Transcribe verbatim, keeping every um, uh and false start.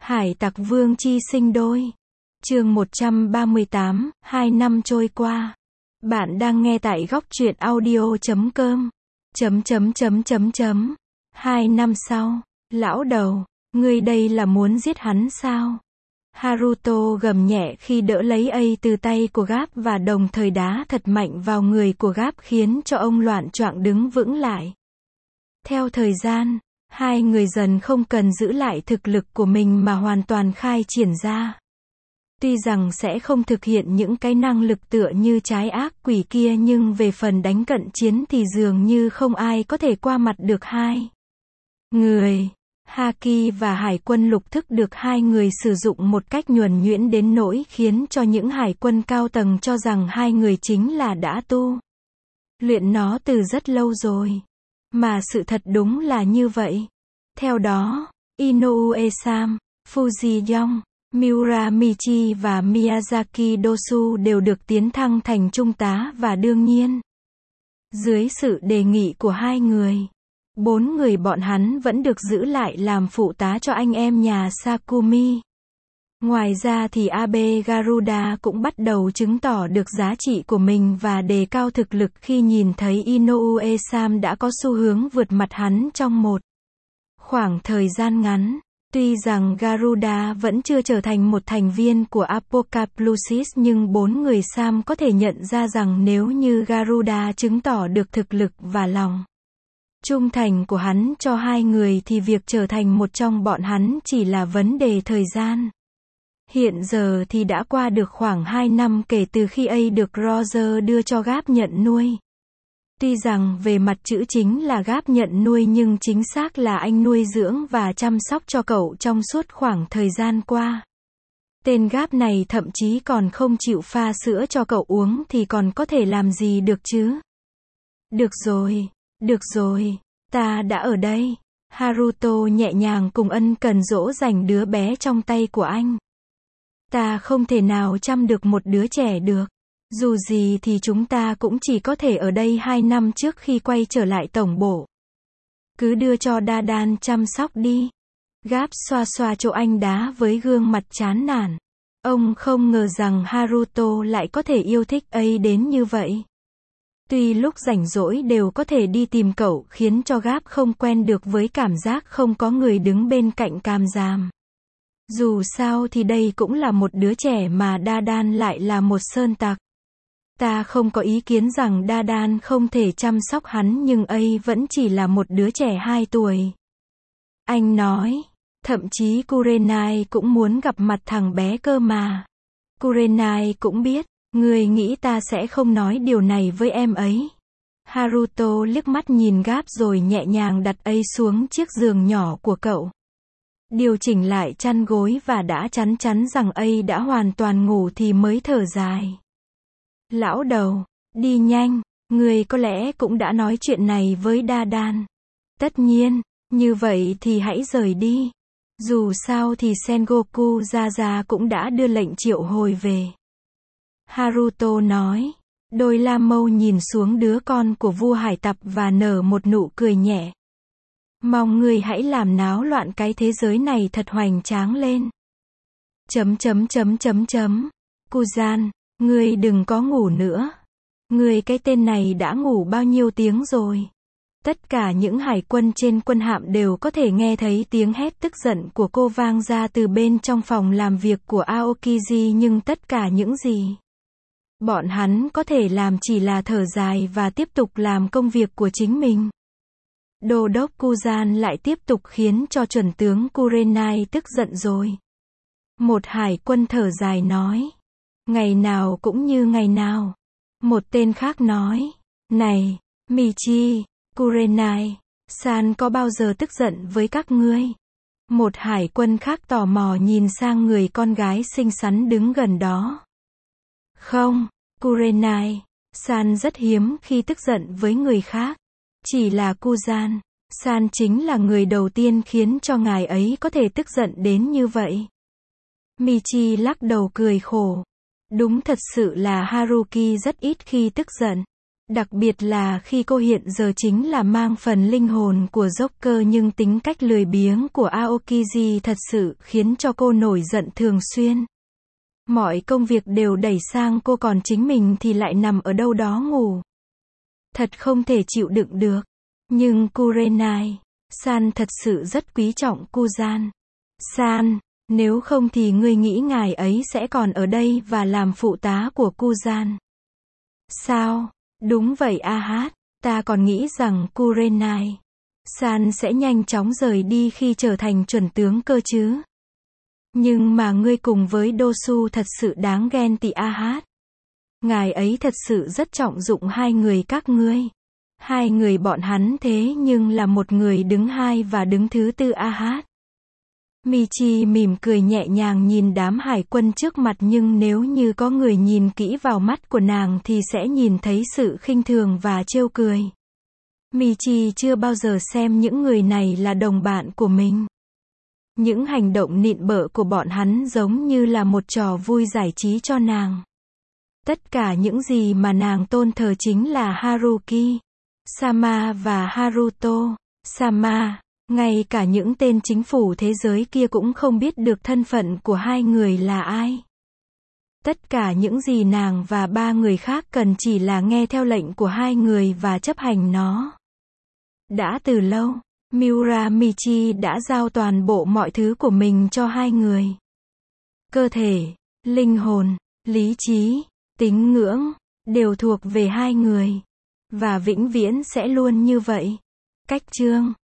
Hải tặc vương chi sinh đôi. Chương một trăm ba mươi tám, hai năm trôi qua. Bạn đang nghe tại góc truyện audio chấm com. Chấm chấm chấm chấm chấm. Hai năm sau. Lão đầu, ngươi đây là muốn giết hắn sao? Haruto gầm nhẹ khi đỡ lấy A từ tay của Gáp và đồng thời đá thật mạnh vào người của Gáp khiến cho ông loạn choạng đứng vững lại. Theo thời gian, hai người dần không cần giữ lại thực lực của mình mà hoàn toàn khai triển ra. Tuy rằng sẽ không thực hiện những cái năng lực tựa như trái ác quỷ kia nhưng về phần đánh cận chiến thì dường như không ai có thể qua mặt được hai người. Haki và hải quân lục thức được hai người sử dụng một cách nhuần nhuyễn đến nỗi khiến cho những hải quân cao tầng cho rằng hai người chính là đã tu luyện nó từ rất lâu rồi. Mà sự thật đúng là như vậy. Theo đó, Inoue Sam, Fuji Yong, Miura Michi và Miyazaki Dosu đều được tiến thăng thành trung tá và đương nhiên, dưới sự đề nghị của hai người, bốn người bọn hắn vẫn được giữ lại làm phụ tá cho anh em nhà Sakumi. Ngoài ra thì Abe Garuda cũng bắt đầu chứng tỏ được giá trị của mình và đề cao thực lực khi nhìn thấy Inoue Sam đã có xu hướng vượt mặt hắn trong một khoảng thời gian ngắn. Tuy rằng Garuda vẫn chưa trở thành một thành viên của Apocalypse nhưng bốn người Sam có thể nhận ra rằng nếu như Garuda chứng tỏ được thực lực và lòng trung thành của hắn cho hai người thì việc trở thành một trong bọn hắn chỉ là vấn đề thời gian. Hiện giờ thì đã qua được khoảng hai năm kể từ khi A được Roger đưa cho Gáp nhận nuôi. Tuy rằng về mặt chữ chính là Gáp nhận nuôi nhưng chính xác là anh nuôi dưỡng và chăm sóc cho cậu trong suốt khoảng thời gian qua. Tên Gáp này thậm chí còn không chịu pha sữa cho cậu uống thì còn có thể làm gì được chứ? Được rồi, được rồi, ta đã ở đây. Haruto nhẹ nhàng cùng ân cần dỗ dành đứa bé trong tay của anh. Ta không thể nào chăm được một đứa trẻ được. Dù gì thì chúng ta cũng chỉ có thể ở đây hai năm trước khi quay trở lại tổng bộ. Cứ đưa cho Dadan chăm sóc đi. Gáp xoa xoa chỗ anh đá với gương mặt chán nản. Ông không ngờ rằng Haruto lại có thể yêu thích A đến như vậy. Tuy lúc rảnh rỗi đều có thể đi tìm cậu khiến cho Gáp không quen được với cảm giác không có người đứng bên cạnh càm ràm. Dù sao thì đây cũng là một đứa trẻ mà Dadan lại là một sơn tặc. Ta không có ý kiến rằng Dadan không thể chăm sóc hắn nhưng A vẫn chỉ là một đứa trẻ hai tuổi. Anh nói, thậm chí Kurenai cũng muốn gặp mặt thằng bé cơ mà. Kurenai cũng biết, người nghĩ ta sẽ không nói điều này với em ấy. Haruto liếc mắt nhìn Gáp rồi nhẹ nhàng đặt A xuống chiếc giường nhỏ của cậu. Điều chỉnh lại chăn gối và đã chắn chắn rằng A đã hoàn toàn ngủ thì mới thở dài. Lão đầu, đi nhanh, người có lẽ cũng đã nói chuyện này với Dadan. Tất nhiên, như vậy thì hãy rời đi. Dù sao thì Sengoku Zaza cũng đã đưa lệnh triệu hồi về. Haruto nói. Đôi la mâu nhìn xuống đứa con của vua hải tặc và nở một nụ cười nhẹ. Mong người hãy làm náo loạn cái thế giới này thật hoành tráng lên. Chấm chấm chấm chấm chấm. Kuzan, ngươi đừng có ngủ nữa. Ngươi cái tên này đã ngủ bao nhiêu tiếng rồi? Tất cả những hải quân trên quân hạm đều có thể nghe thấy tiếng hét tức giận của cô vang ra từ bên trong phòng làm việc của Aokiji nhưng tất cả những gì bọn hắn có thể làm chỉ là thở dài và tiếp tục làm công việc của chính mình. Đô đốc Kuzan lại tiếp tục khiến cho chuẩn tướng Kurenai tức giận rồi. Một hải quân thở dài nói. Ngày nào cũng như ngày nào. Một tên khác nói. Này, Michi, Kurenai, San có bao giờ tức giận với các ngươi? Một hải quân khác tò mò nhìn sang người con gái xinh xắn đứng gần đó. Không, Kurenai, San rất hiếm khi tức giận với người khác. Chỉ là Kuzan, San chính là người đầu tiên khiến cho ngài ấy có thể tức giận đến như vậy. Michi lắc đầu cười khổ. Đúng thật sự là Haruki rất ít khi tức giận. Đặc biệt là khi cô hiện giờ chính là mang phần linh hồn của Joker, nhưng tính cách lười biếng của Aokiji thật sự khiến cho cô nổi giận thường xuyên. Mọi công việc đều đẩy sang cô, còn chính mình thì lại nằm ở đâu đó ngủ. Thật không thể chịu đựng được. Nhưng Kurenai san thật sự rất quý trọng Kuzan san, nếu không thì ngươi nghĩ ngài ấy sẽ còn ở đây và làm phụ tá của Kuzan sao? Đúng vậy a hát, ta còn nghĩ rằng Kurenai san sẽ nhanh chóng rời đi khi trở thành chuẩn tướng cơ chứ. Nhưng mà ngươi cùng với Dosu thật sự đáng ghen tị a hát. Ngài ấy thật sự rất trọng dụng hai người các ngươi. Hai người bọn hắn thế nhưng là một người đứng hai và đứng thứ tư a hát. Michi mỉm cười nhẹ nhàng nhìn đám hải quân trước mặt, nhưng nếu như có người nhìn kỹ vào mắt của nàng thì sẽ nhìn thấy sự khinh thường và trêu cười. Michi chưa bao giờ xem những người này là đồng bạn của mình. Những hành động nịn bợ của bọn hắn giống như là một trò vui giải trí cho nàng. Tất cả những gì mà nàng tôn thờ chính là Haruki Sama và Haruto Sama. Ngay cả những tên chính phủ thế giới kia cũng không biết được thân phận của hai người là ai. Tất cả những gì nàng và ba người khác cần chỉ là nghe theo lệnh của hai người và chấp hành nó. Đã từ lâu, Miura Michi đã giao toàn bộ mọi thứ của mình cho hai người. Cơ thể, linh hồn, lý trí, tín ngưỡng, đều thuộc về hai người. Và vĩnh viễn sẽ luôn như vậy. Cách chương